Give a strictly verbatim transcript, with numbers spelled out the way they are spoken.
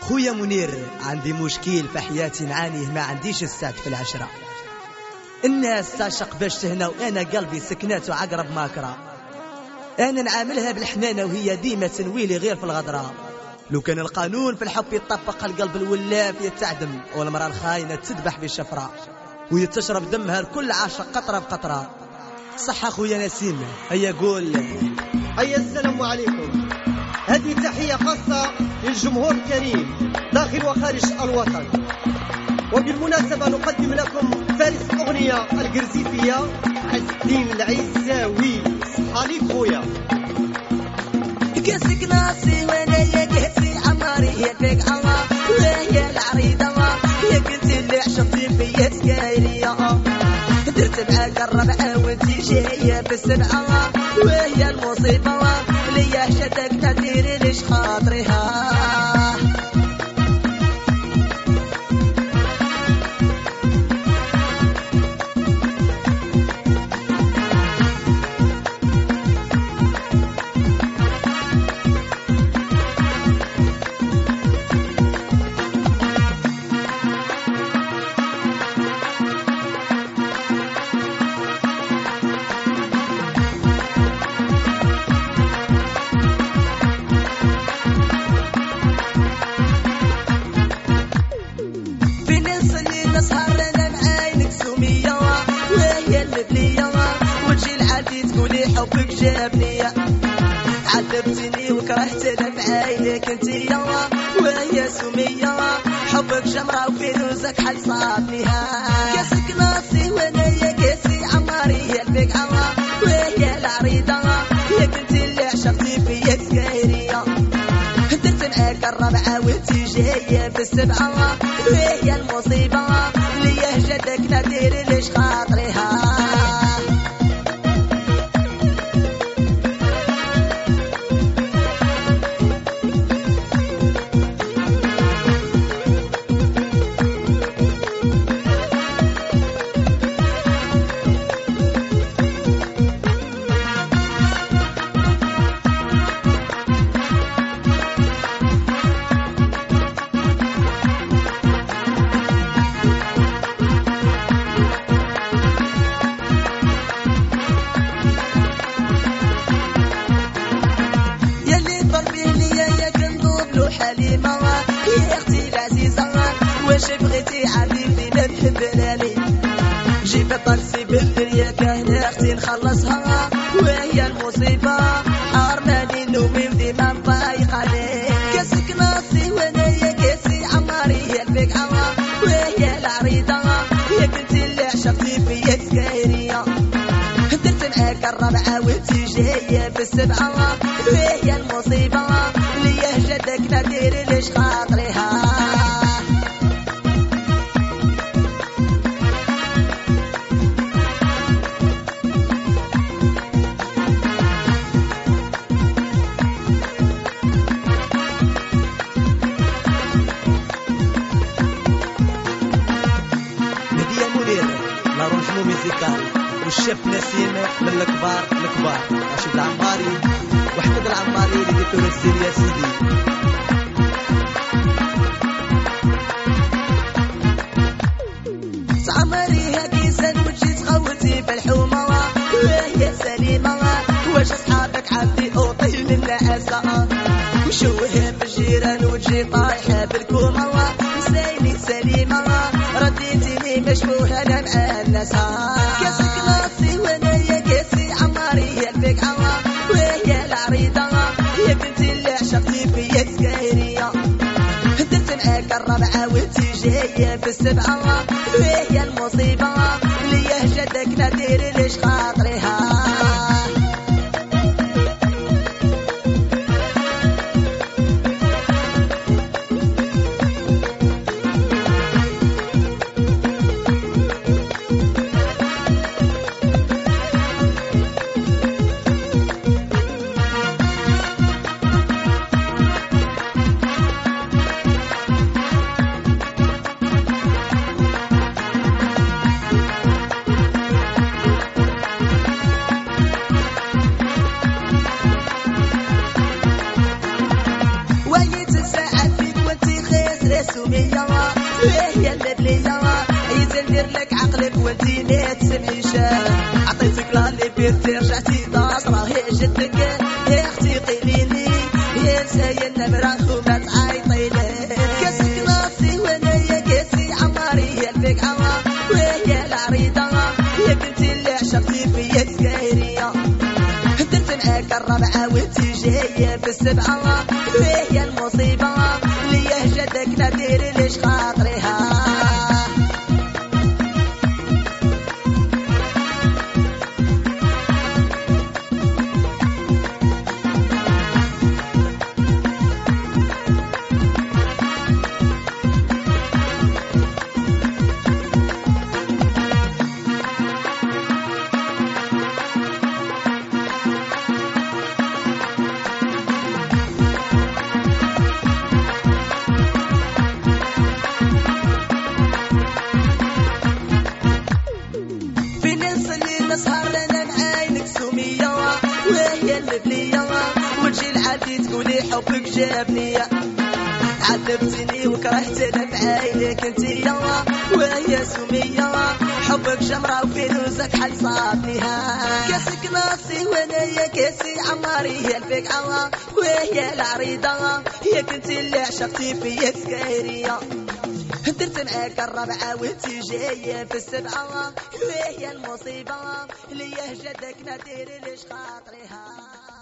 خويا منير، عندي مشكل في حياتي نعانيه، ما عنديش السعد في العشرة. الناس تعشق باش تهنى وانا قلبي سكنات وعقرب ماكرة. انا نعاملها بالحنانة وهي ديما تنويلي غير في الغدرة. لو كان القانون في الحب يطبق القلب الولاف يتعدم، والمرأة الخاينة تذبح بالشفرة وهي تشرب دمها لكل عاشق قطرة بقطرة. صح اخويا نسيم، هيا قول. هيا السلام عليكم. هذه تحية خاصة للجمهور الكريم داخل وخارج الوطن، وبالمناسبة نقدم لكم فارس الأغنية القرزيفية عز الدين العيساوي. صحاليك خويا. كاسك ناصي وانا يا كاسي عماري هي فيك عمار وهي العريضة يا كنت اللي عشقتي فيا سكايرية. درت معاك الربعة وانتي جاية بالسبعة وهي المصيبة ليا شدك تديري ليش خاطريها. حبك جابني عذبتني وكرهت لفعايلك انتيا وهي سمية. حبك جمرة وفيروزك حل صابنيها. كاسك ناصي وانا يا كاسي عماري هي الفقعة وهي العريضة يا كنتي اللي عشقتي فيا سكايرية. درت معاك الربعة وانتي جاية بالسبعة وهي المصيبة ليا جدك ناديري ليش خاطريها. حليمة يا اختي العزيزة واش بغيتي عرفيني ما تحبناني. جيب الطاكسي بالدنيا كاين اختي نخلصها وهي المصيبة حرماني نومي وديما مضايقاني. كاسك ناصي وانا يا كاسي عماري هي الفقعة وهي العريضة يا كنتي اللي عشقتي فيا سكايرية. درت معاك الربعة وانتي جاية بالسبعة وهي المصيبة ليا جدك ناديري ليش خاطريها. هدية منير لارونجمون ميزيكال والشيف نسيم من الكبار الكبار رشيد العماري واحمد العماري اللي ديتو السير يا سيدي. عمري هاكي سنوجي تخوتي بالحومة وهي سليمة. واش اصحابك عندي اوطي من العسى وشوه بالجيران وتجي طايحة بالكومة. سايني سليمة رديتيني مشبوهة انا مع الناس. كاسك ناصي وانا يا كاسي عماري هي الفقعة وهي العريضة يا بنتي اللي عشقتي فيا سكايرية. درت معاك الربعة وانتي جاية بالسبعة وهي المصيبة ليا جدك ناديري ليش خاطريها. بليا يتندير لك عقلك وانتي ما تسمعيش عطيتك لالي بيرتي رجعتي داس راهي جدك يا اختي قيليني يا سايا النمرة وما تعيطيلي كاسك ناصي وانا يا كاسي عماري يا الفقعة وهي العريضة يا بنتي اللي عشقتي فيا سكايرية درت معاك الربعة وانتي جاية بالسبعة وهي المصيبة ليا جدك نادير ليش خاطريها تقولي حبك جابني عذبتني وكرهتني بعينك انتي يا وهي سمية حبك جمرة وفلوسك حل صابنيها كاسك ناصي وانا يا كاسي عماري هي الفقعة وهي العريضة هي كنتي اللي عشقتي فيا سكايرية درت معاك الربعة وانتي جاية في السبعة وهي المصيبة ليا جدك نادير ليش خاطريها